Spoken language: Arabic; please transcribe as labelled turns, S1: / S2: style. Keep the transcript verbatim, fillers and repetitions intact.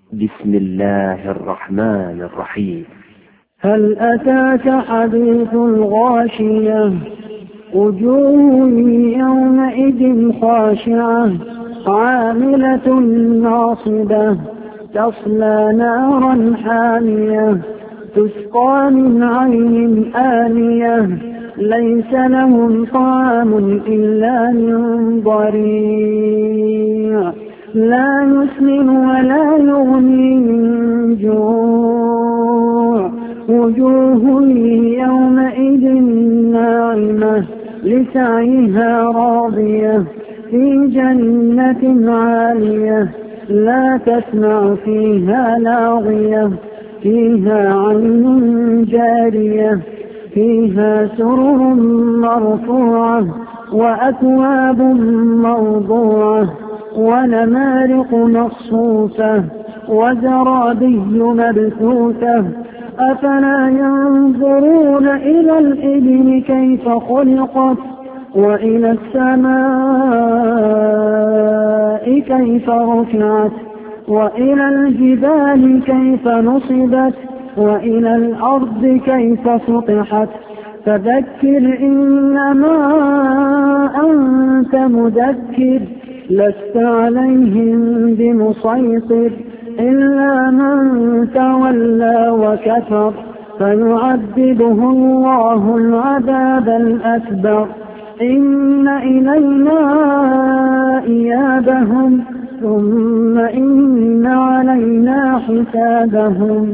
S1: بسم الله الرحمن الرحيم.
S2: هل أتاك حديث الغاشية؟ وجوه يومئذ خاشعة عاملة ناصبة تصلى نارا حامية تسقى من عين آنية ليس لهم طعام إلا من ضريع لا يسمن ولا يغني من جوع وجوه يومئذ ناعمة لسعيها راضية في جنة عالية لا تسمع فيها لاغية فيها عين جارية فيها سرر مرفوعة وأكواب موضوعة ونمارق مصفوفة وزرابي مبثوثة أفلا ينظرون إلى الإبل كيف خلقت وإلى السماء كيف رفعت وإلى الجبال كيف نصبت وإلى الأرض كيف سطحت فذكر إنما أنت مذكر لست عليهم بمسيطر إلا من تولى وكفر فيعذبه الله العذاب الأكبر إن إلينا إيابهم ثم إن علينا حسابهم